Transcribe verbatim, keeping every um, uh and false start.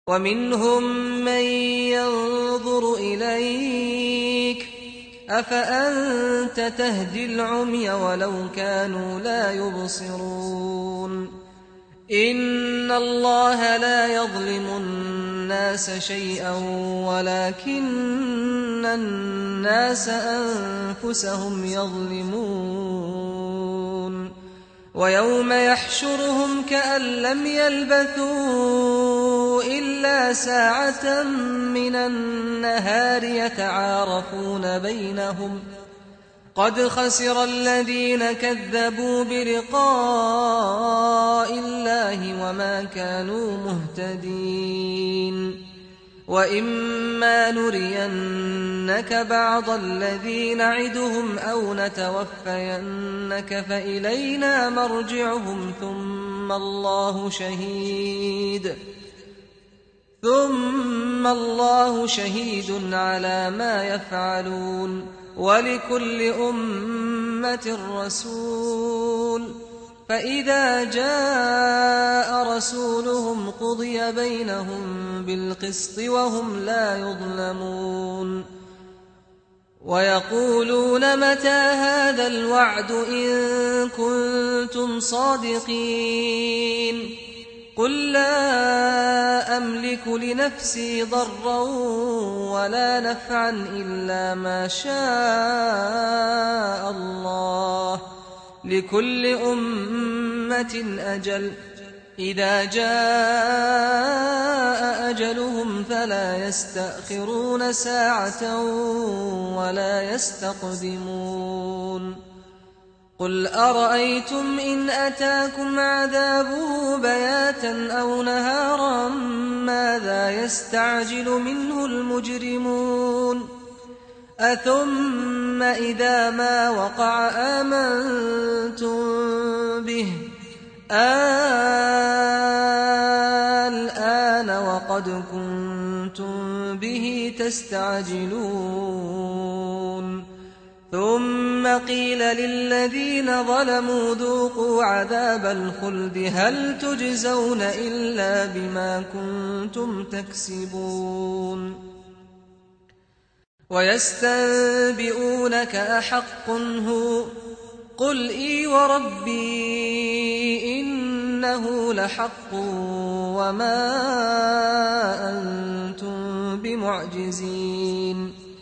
ومنهم من ينظر إليك أفأنت تهدي العمي ولو كانوا لا يبصرون إن الله لا يظلم الناس شيئا ولكن الناس أنفسهم يظلمون ويوم يحشرهم كأن لم يلبثوا إلا ساعة من النهار يتعارفون بينهم قد خسر الذين كذبوا بلقاء الله وما كانوا مهتدين وإما نرينك بعض الذي نعدهم أو نتوفينك فإلينا مرجعهم ثم الله شهيد ثم الله شهيد على ما يفعلون ولكل أمة رسول فإذا جاء رسولهم قضي بينهم بالقسط وهم لا يظلمون ويقولون متى هذا الوعد إن كنتم صادقين قل لا أملك لنفسي ضرا ولا نفعا إلا ما شاء الله لكل أمة أجل إذا جاء أجلهم فلا يستأخرون ساعة ولا يستقدمون قل أرأيتم إن أتاكم عذابه بياتا أو نهارا ماذا يستعجل منه المجرمون أثم إذا ما وقع آمنتم به الآن وقد كنتم به تستعجلون ثم قيل للذين ظلموا ذوقوا عذاب الخلد هل تجزون إلا بما كنتم تكسبون ويستنبئونك أحق هو قل إي وربي إنه لحق وما أنتم بمعجزين